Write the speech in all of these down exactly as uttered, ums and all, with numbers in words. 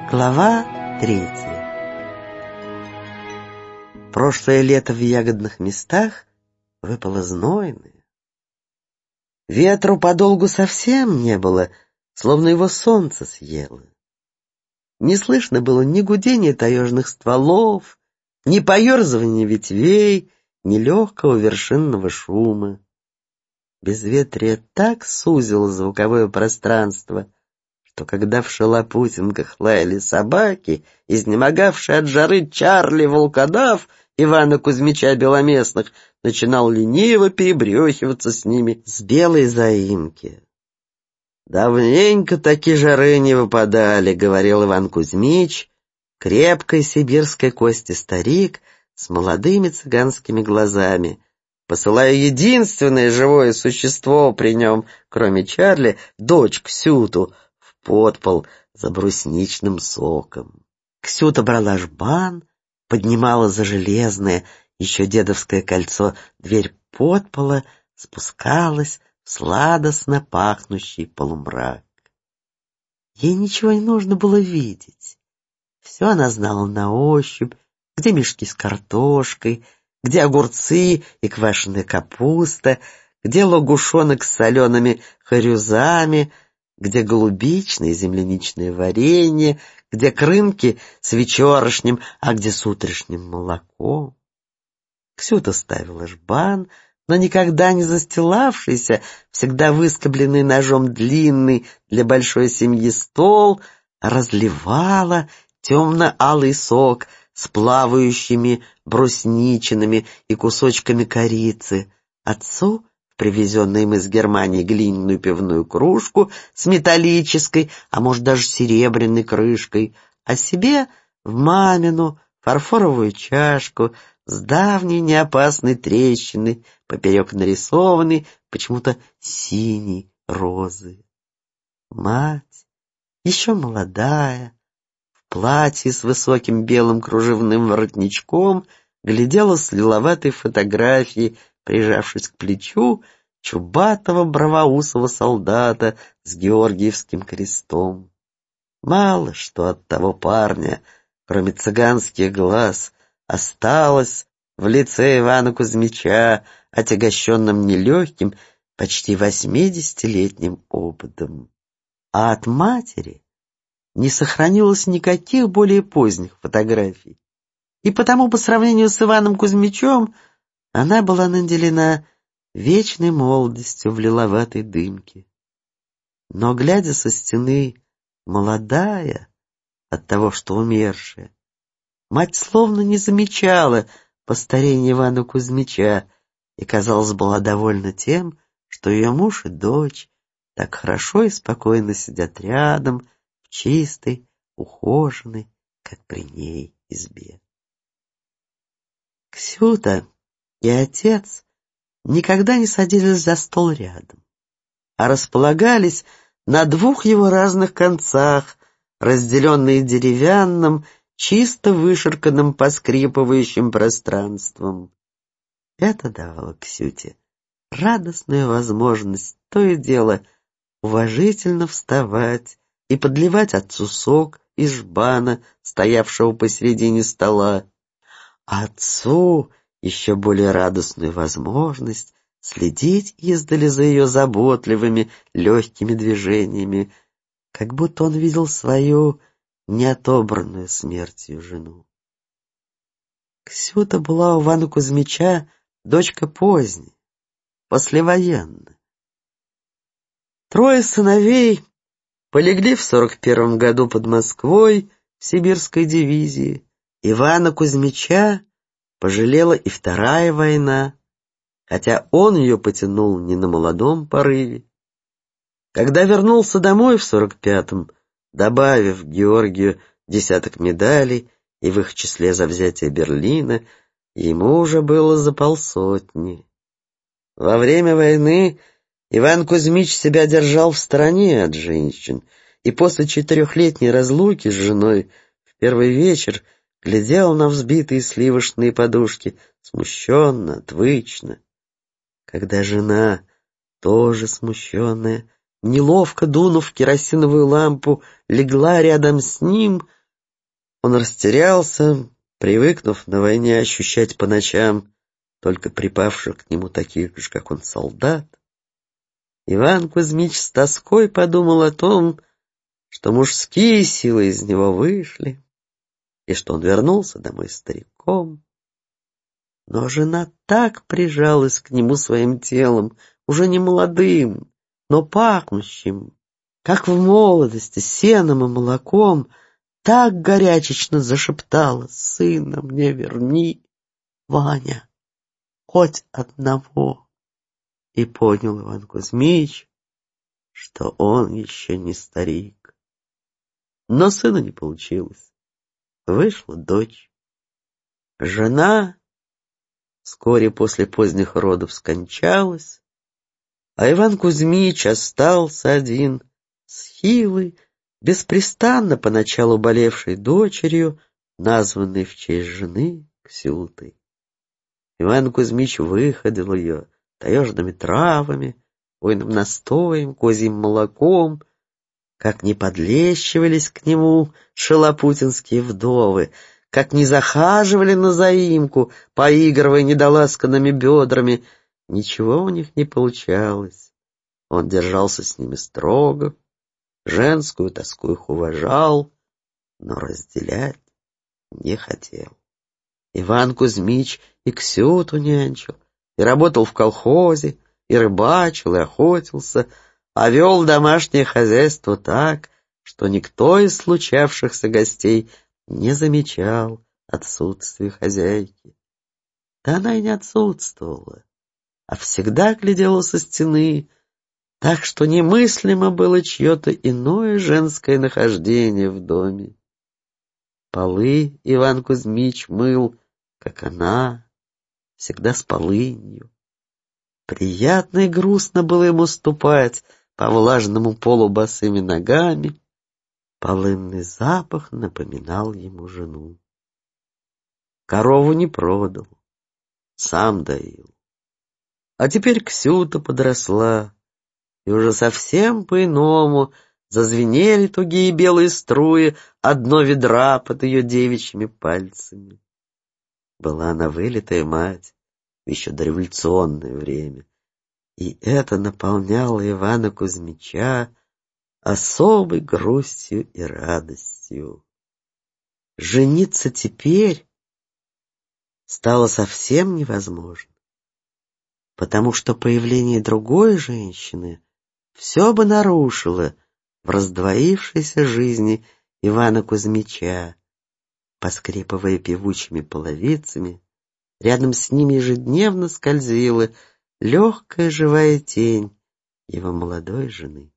Глава третья. Прошлое лето в ягодных местах выпало знойное. Ветру подолгу совсем не было, словно его солнце съело. Не слышно было ни гудения таежных стволов, ни поерзывания ветвей, ни легкого вершинного шума. Безветрие так сузило звуковое пространство, что когда в шалопутинках лаяли собаки, изнемогавший от жары Чарли-волкодав Ивана Кузьмича Беломестных начинал лениво перебрехиваться с ними с белой заимки. «Давненько таки жары не выпадали», — говорил Иван Кузьмич, крепкой сибирской кости старик с молодыми цыганскими глазами, посылая единственное живое существо при нем, кроме Чарли, дочь Ксюту, в подпол за брусничным соком. Ксюта брала жбан, поднимала за железное, еще дедовское кольцо, дверь подпола, спускалась в сладостно пахнущий полумрак. Ей ничего не нужно было видеть. Все она знала на ощупь, где мешки с картошкой, где огурцы и квашеная капуста, где лягушонок с солеными хорюзами, где голубичное и земляничное варенье, где крынки с вечерошним, а где с утрешним молоком. Ксюта ставила жбан, но никогда не застилавшийся, всегда выскобленный ножом длинный для большой семьи стол, разливала темно-алый сок с плавающими брусничинами и кусочками корицы. Отцу привезенную им из Германии глиняную пивную кружку с металлической, а может даже серебряной крышкой, а себе в мамину фарфоровую чашку с давней неопасной трещиной, поперек нарисованной почему-то синей розы. Мать, еще молодая, в платье с высоким белым кружевным воротничком, глядела с лиловатой фотографии, прижавшись к плечу чубатого бравоусого солдата с георгиевским крестом. Мало что от того парня, кроме цыганских глаз, осталось в лице Ивана Кузьмича, отягощенным нелегким, почти восьмидесятилетним опытом. А от матери не сохранилось никаких более поздних фотографий. И потому, по сравнению с Иваном Кузьмичем, она была наделена вечной молодостью в лиловатой дымке. Но, глядя со стены, молодая от того, что умершая, мать словно не замечала постарения Ивана Кузьмича и, казалось, была довольна тем, что ее муж и дочь так хорошо и спокойно сидят рядом в чистой, ухоженной, как при ней, избе. Ксюта и отец никогда не садились за стол рядом, а располагались на двух его разных концах, разделенные деревянным, чисто вышарканным поскрипывающим пространством. Это давало Ксюте радостную возможность то и дело уважительно вставать и подливать отцу сок из жбана, стоявшего посередине стола, а отцу еще более радостную возможность следить издали за ее заботливыми, легкими движениями, как будто он видел свою неотобранную смертью жену. Ксюта была у Ивана Кузьмича дочка поздняя, послевоенная. Трое сыновей полегли в сорок первом году под Москвой в сибирской дивизии. Ивана Кузьмича пожалела и вторая война, хотя он ее потянул не на молодом порыве. Когда вернулся домой в сорок пятом, добавив Георгию десяток медалей и в их числе за взятие Берлина, ему уже было за полсотни. Во время войны Иван Кузьмич себя держал в стороне от женщин, и после четырехлетней разлуки с женой в первый вечер глядел на взбитые сливочные подушки смущенно, отвычно. Когда жена, тоже смущенная, неловко дунув керосиновую лампу, легла рядом с ним, Он растерялся, привыкнув на войне ощущать по ночам только припавших к нему таких же, как он, солдат. Иван Кузьмич с тоской подумал о том, что мужские силы из него вышли, и что он вернулся домой стариком. Но жена так прижалась к нему своим телом, уже не молодым, но пахнущим, как в молодости, сеном и молоком, так горячечно зашептала: «Сына мне верни, Ваня, хоть одного». И понял Иван Кузьмич, что он еще не старик. Но сына не получилось. Вышла дочь. Жена вскоре после поздних родов скончалась, а Иван Кузьмич остался один с хилой, беспрестанно поначалу болевшей дочерью, названной в честь жены Ксютой. Иван Кузьмич выходил ее таежными травами, хвойным настоем, козьим молоком, как не подлещивались к нему шалопутинские вдовы, как не захаживали на заимку, поигрывая недоласканными бедрами. Ничего у них не получалось. Он держался с ними строго, женскую тоску их уважал, но разделять не хотел. Иван Кузьмич и Ксюту нянчил, и работал в колхозе, и рыбачил, и охотился, а вел домашнее хозяйство так, что никто из случавшихся гостей не замечал отсутствия хозяйки. Да она и не отсутствовала, а всегда глядела со стены, так что немыслимо было чье-то иное женское нахождение в доме. Полы Иван Кузьмич мыл, как она, всегда с полынью. Приятно и грустно было ему ступать по влажному полу босыми ногами. Полынный запах напоминал ему жену. Корову не продал, сам доил. А теперь Ксюта подросла, и уже совсем по-иному зазвенели тугие белые струи одно ведра под ее девичьими пальцами. Была она вылитая мать в еще дореволюционное время, и это наполняло Ивана Кузьмича особой грустью и радостью. Жениться теперь стало совсем невозможно, потому что появление другой женщины все бы нарушило в раздвоившейся жизни Ивана Кузьмича. Поскрипывая певучими половицами, рядом с ним ежедневно скользила легкая живая тень его молодой жены.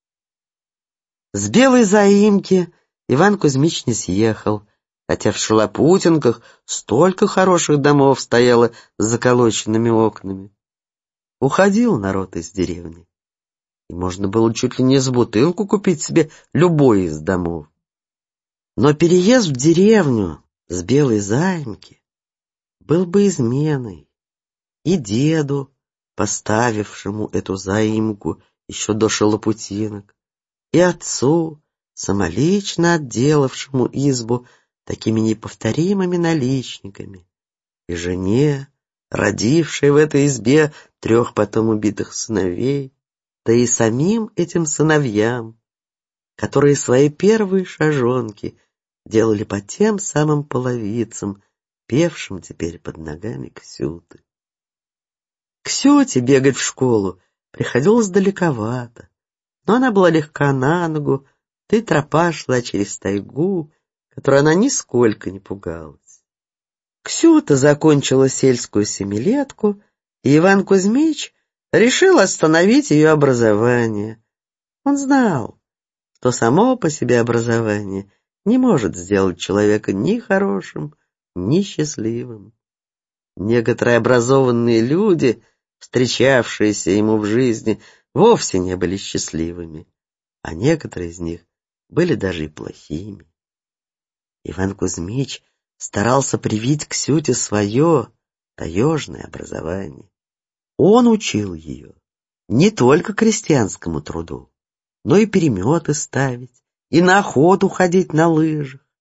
С белой заимки Иван Кузьмич не съехал, хотя в Шалопутинках столько хороших домов стояло с заколоченными окнами. Уходил народ из деревни, и можно было чуть ли не за бутылку купить себе любой из домов. Но переезд в деревню с белой заимки был бы изменой и деду, поставившему эту заимку еще до Шалопутинок, и отцу, самолично отделавшему избу такими неповторимыми наличниками, и жене, родившей в этой избе трех потом убитых сыновей, да и самим этим сыновьям, которые свои первые шажонки делали по тем самым половицам, певшим теперь под ногами Ксюты. Ксюте бегать в школу приходилось далековато, но она была легка на ногу, да и тропа шла через тайгу, которой она нисколько не пугалась. Ксюта закончила сельскую семилетку, и Иван Кузьмич решил остановить ее образование. Он знал, что само по себе образование не может сделать человека ни хорошим, ни счастливым. Некоторые образованные люди, встречавшиеся ему в жизни, вовсе не были счастливыми, а некоторые из них были даже и плохими. Иван Кузьмич старался привить Ксюте свое таежное образование. Он учил ее не только крестьянскому труду, но и переметы ставить, и на охоту ходить на лыжах.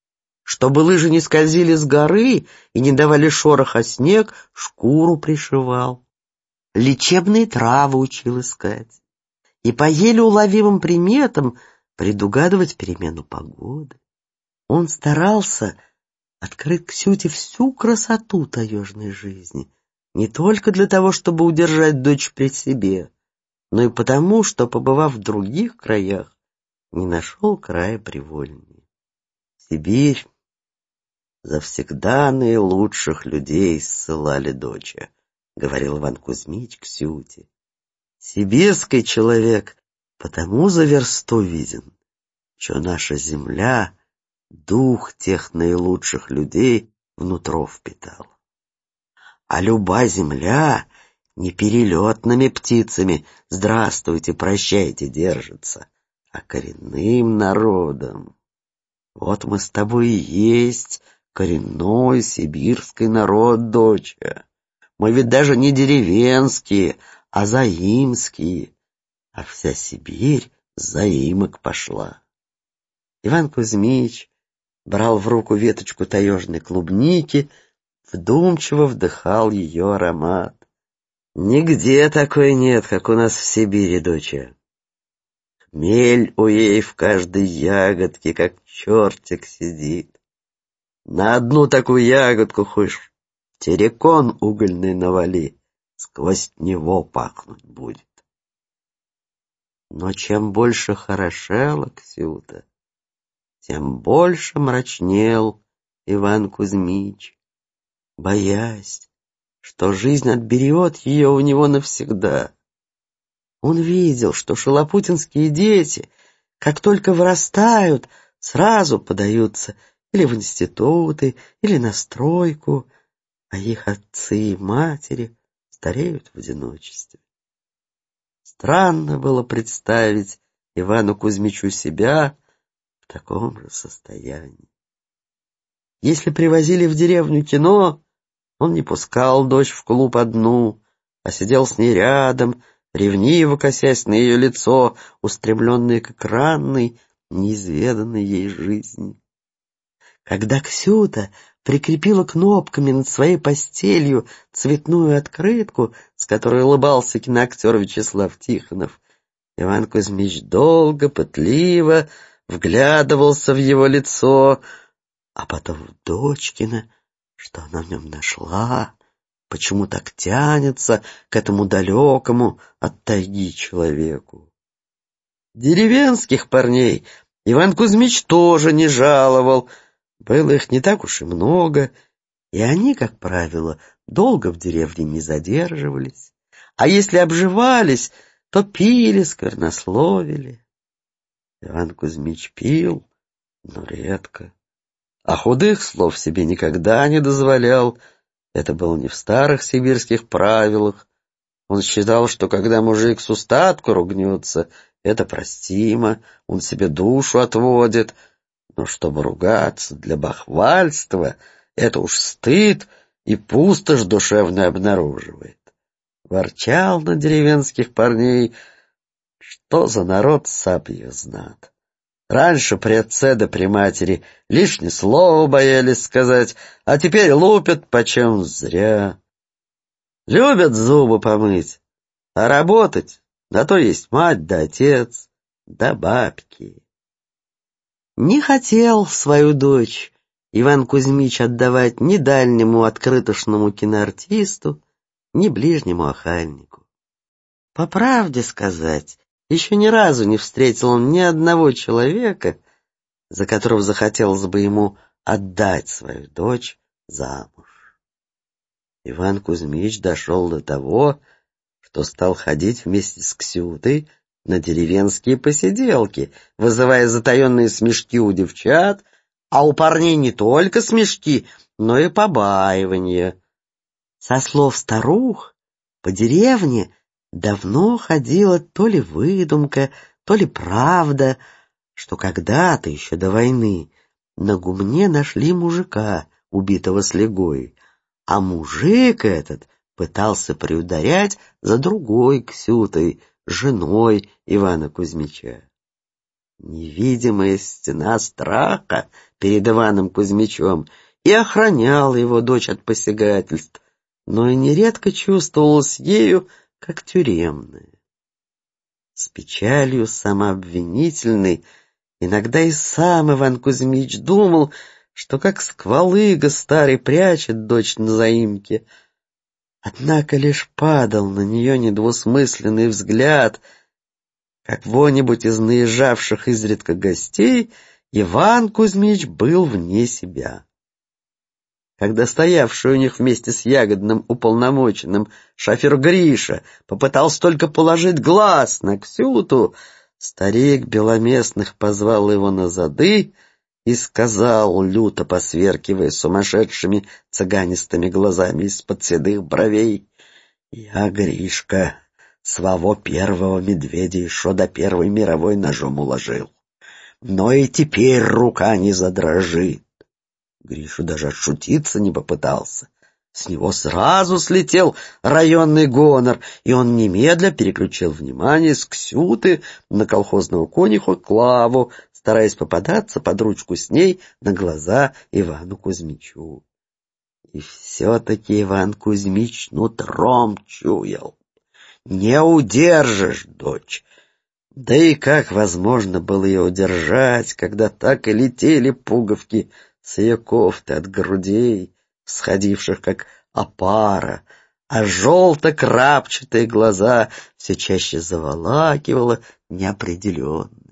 Чтобы лыжи не скользили с горы и не давали шороха снег, шкуру пришивал. Лечебные травы учил искать. И по еле уловимым приметам предугадывать перемену погоды. Он старался открыть Ксюте всю красоту таежной жизни, не только для того, чтобы удержать дочь при себе, но и потому, что, побывав в других краях, не нашел края привольнее. Сибирь завсегда наилучших людей ссылали доча, говорил Иван Кузьмич Ксюте. Сибирский человек потому за версту виден, что наша земля дух тех наилучших людей внутро впитал. А люба земля не перелетными птицами «здравствуйте, прощайте» держится, а коренным народом. Вот мы с тобой и есть коренной сибирский народ, доча. Мы ведь даже не деревенские, а заимские, а вся Сибирь с заимок пошла. Иван Кузьмич брал в руку веточку таежной клубники, вдумчиво вдыхал ее аромат. Нигде такой нет, как у нас в Сибири, доча. Хмель у ей в каждой ягодке, как чертик сидит. На одну такую ягодку хоть терекон угольный навали, сквозь него пахнуть будет. Но чем больше хорошела Ксюта, тем больше мрачнел Иван Кузьмич, боясь, что жизнь отберет ее у него навсегда. Он видел, что шалопутинские дети, как только вырастают, сразу подаются или в институты, или на стройку, а их отцы и матери стареют в одиночестве. Странно было представить Ивану Кузьмичу себя в таком же состоянии. Если привозили в деревню кино, он не пускал дочь в клуб одну, а сидел с ней рядом, ревниво косясь на ее лицо, устремленное к экранной, неизведанной ей жизни. Когда Ксюта прикрепила кнопками над своей постелью цветную открытку, с которой улыбался киноактер Вячеслав Тихонов, Иван Кузьмич долго, пытливо вглядывался в его лицо, а потом в дочкино, что она в нем нашла, почему так тянется к этому далекому от тайги человеку. Деревенских парней Иван Кузьмич тоже не жаловал, было их не так уж и много, и они, как правило, долго в деревне не задерживались, а если обживались, то пили, сквернословили. Иван Кузьмич пил, но редко, а худых слов себе никогда не дозволял. Это было не в старых сибирских правилах. Он считал, что когда мужик с устатку ругнется, это простимо, он себе душу отводит, но чтобы ругаться для бахвальства, это уж стыд и пустошь душевно обнаруживает. Ворчал на деревенских парней, что за народ, сап их знат. Раньше при отце да при матери лишнее слово боялись сказать, а теперь лупят почем зря. Любят зубы помыть, а работать на то есть мать да отец да бабки. Не хотел свою дочь Иван Кузьмич отдавать ни дальнему открытошному киноартисту, ни ближнему охальнику. По правде сказать, еще ни разу не встретил он ни одного человека, за которого захотелось бы ему отдать свою дочь замуж. Иван Кузьмич дошел до того, что стал ходить вместе с Ксютой на деревенские посиделки, вызывая затаенные смешки у девчат, а у парней не только смешки, но и побаивания. Со слов старух, по деревне давно ходила то ли выдумка, то ли правда, что когда-то, еще до войны, на гумне нашли мужика, убитого слегой, а мужик этот пытался приударять за другой Ксютой, женой Ивана Кузьмича. Невидимая стена страха перед Иваном Кузьмичем и охраняла его дочь от посягательств, но и нередко чувствовалась ею, как тюремная. С печалью самообвинительной иногда и сам Иван Кузьмич думал, что как сквалыга старый прячет дочь на заимке. Однако лишь падал на нее недвусмысленный взгляд. Кого-нибудь из наезжавших изредка гостей Иван Кузьмич был вне себя. Когда стоявший у них вместе с Ягодным уполномоченным шофер Гриша попытался только положить глаз на Ксюту, старик Беломестных позвал его на зады и сказал, люто посверкивая сумасшедшими цыганистыми глазами из-под седых бровей: «Я, Гришка, своего первого медведя еще до Первой мировой ножом уложил, но и теперь рука не задрожит». Гриша даже отшутиться не попытался. С него сразу слетел районный гонор, и он немедля переключил внимание с Ксюты на колхозного конюха Клаву, стараясь попадаться под ручку с ней на глаза Ивану Кузьмичу. И все-таки Иван Кузьмич нутром чуял: не удержишь дочь. Да и как возможно было ее удержать, когда так и летели пуговки с ее кофты от грудей, всходивших как опара, а желто-крапчатые глаза все чаще заволакивала неопределенность.